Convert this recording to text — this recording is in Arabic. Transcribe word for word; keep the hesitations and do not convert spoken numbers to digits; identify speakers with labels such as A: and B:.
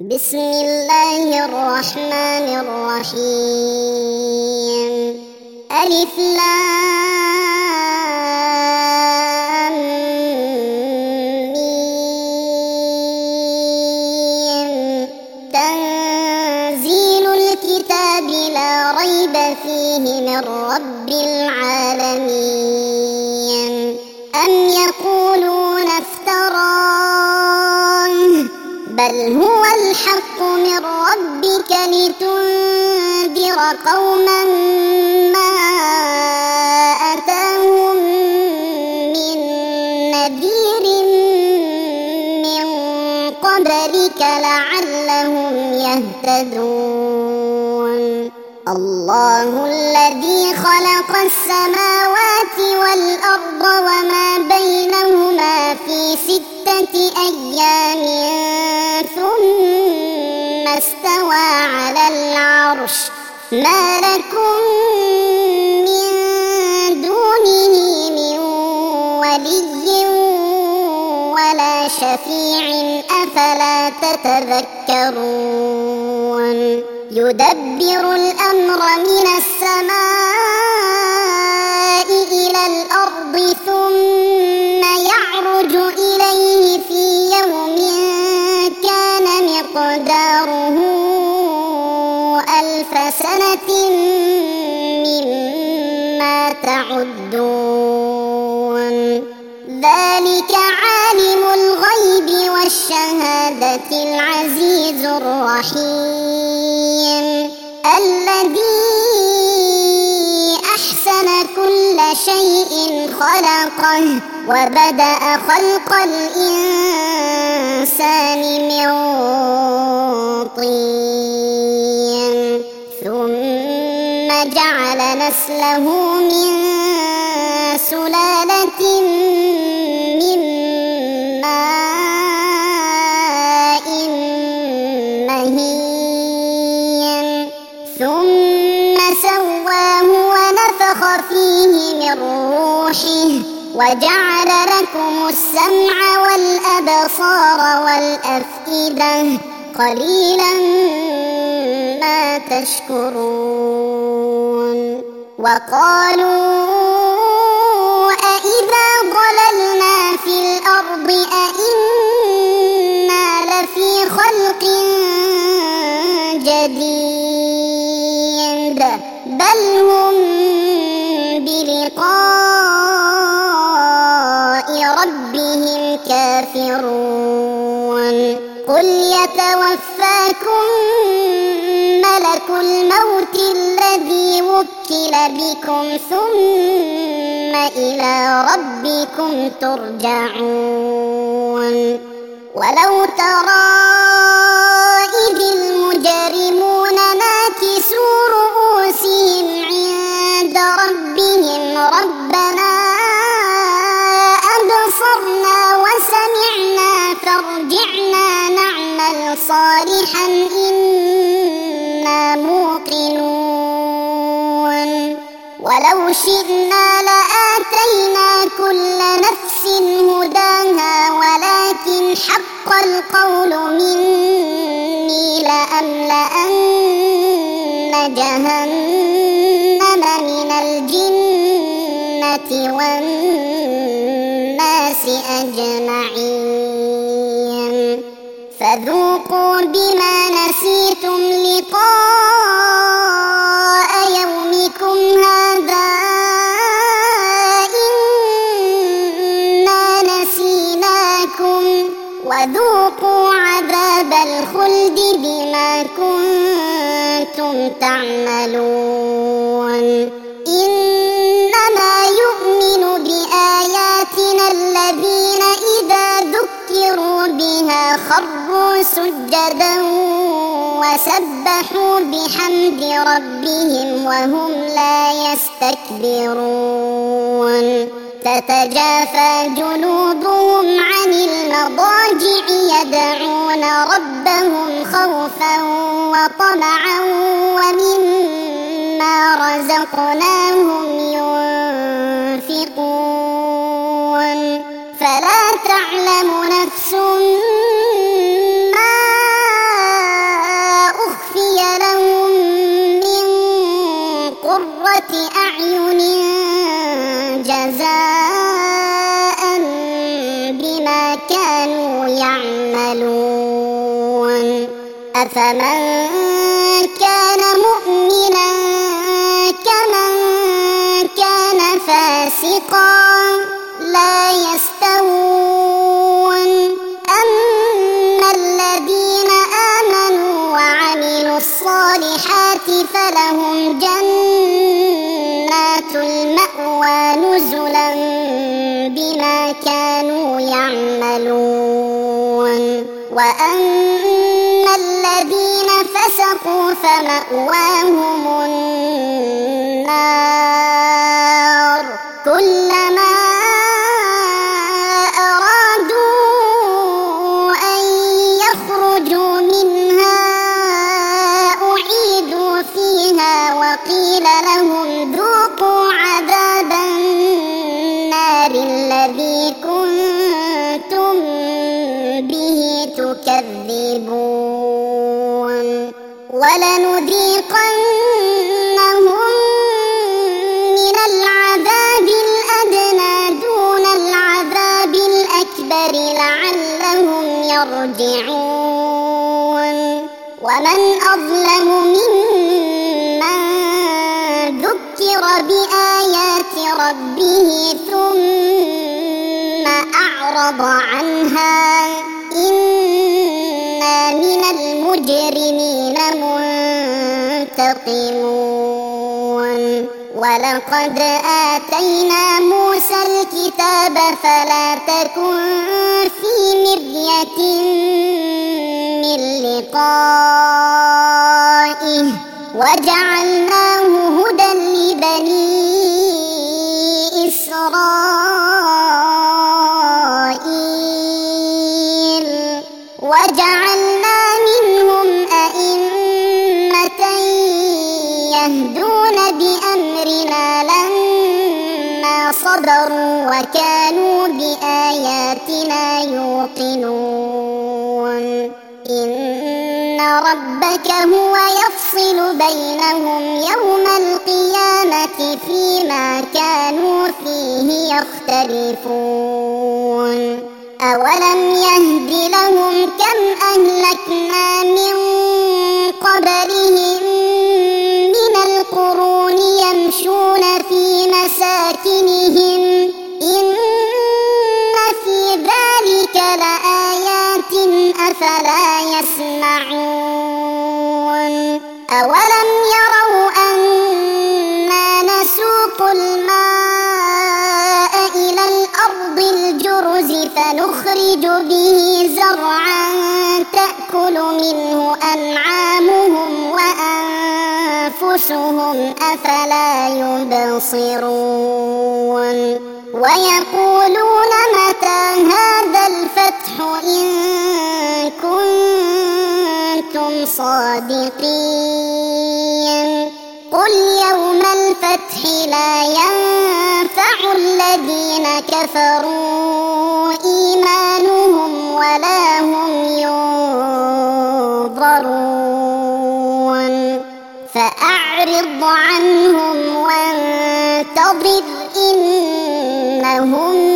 A: بسم الله الرحمن الرحيم. ألف لام ميم. تنزيل الكتاب لا ريب فيه من رب العالمين. أم يقولون افتراه بل هو الحق من ربك لتنذر قوما ما أتاهم من نذير من قبلك لعلهم يهتدون. الله الذي خلق السماوات والأرض وما بينهما في ستة أيام ثم استوى على العرش. ما لكم من دونه من ولي ولا شفيع أفلا تتذكرون. يدبر الأمر من السماء إلى الأرض ثم يعرج إليه في يوم كان مقداره ألف سنة مما تعدون. ذلك عالم الغيب والشهادة العزيز الرحيم الذي أحسن كل شيء خلقه وبدأ خلق الإنسان من طين ثم جعل نسله من سلالة من ماء مهين ثم سواه ونفخ فيه من روحه وجعل لكم السمع والأبصار والأفئدة قليلا ما تشكرون. وقالوا أإذا ضللنا في الأرض أإنا لفي خلق جديد بل هم بلقاء ربهم كافرون. قل يتوفاكم ملك الموت الذي وكل بكم ثم إلى ربكم ترجعون. ولو ترى إذ المجرمون ناكسوا رؤوسهم عند ربهم ربنا أبصرنا وسمعنا فارجعنا نعمل صالحا إنا موقنون. ولو شئنا لآتينا كل نفس هداها ولكن حق القول مني لأملأن جهنم من الجنة والناس أجمعين. فذوقوا بما نسيتم لقاء يومكم هذا إنا نسيناكم وذوقوا عذاب الخلد بما كنتم تعملون. إنما يؤمن بآياتنا الذين إذا ذكروا بها خروا سجدا وسبحوا بحمد ربهم وهم لا يستكبرون. تتجافى جنوبهم عن المضاجع يدعون ربهم خوفا وطمعا ومما رزقناهم ينفقون. فلا تعلم نفس ما أفمن كان مؤمنا كمن كان فاسقا لا يستوون أما الذين آمنوا وعملوا الصالحات فلهم جنات المأوى نزلا بما كانوا يعملون وأما الذين فسقوا فمأواهم النار كلما أرادوا أن يخرجوا منها أعيدوا فيها وقيل لهم ذوقوا عذاب النار الذي كنتم به تكذبون ولنذيقنهم من العذاب الأدنى دون العذاب الأكبر لعلهم يرجعون ومن أظلم ممن ذكر بآيات ربه ثم أعرض عنها إنا من المجرمين منتقمون ولقد آتينا موسى الكتاب فلا تكن في مرية من لقائه وجعلناه هدى لبني إسرائيل وجعلنا منهم أئمة يهدون بأمرنا لما صبروا وكانوا بآياتنا يوقنون إن ربك هو يفصل بينهم يوم القيامة فيما كانوا فيه يختلفون أولم يهد لهم كم أهلكنا من قبلهم من القرون يمشون في مساكنهم إن في ذلك لآيات أفلا يسمعون أولم يروا أنا نسوق الماء إلى الأرض الجرز فنخرج به زرعا تأكل منه أنعامهم وأنفسهم أفلا يبصرون ويقولون متى هذا الفتح إن كنتم صادقين قل يوم الفتح لا ينفع الذين كفروا إيمانهم ولا هم ينظرون فأعرض عنهم وانتظر إنهم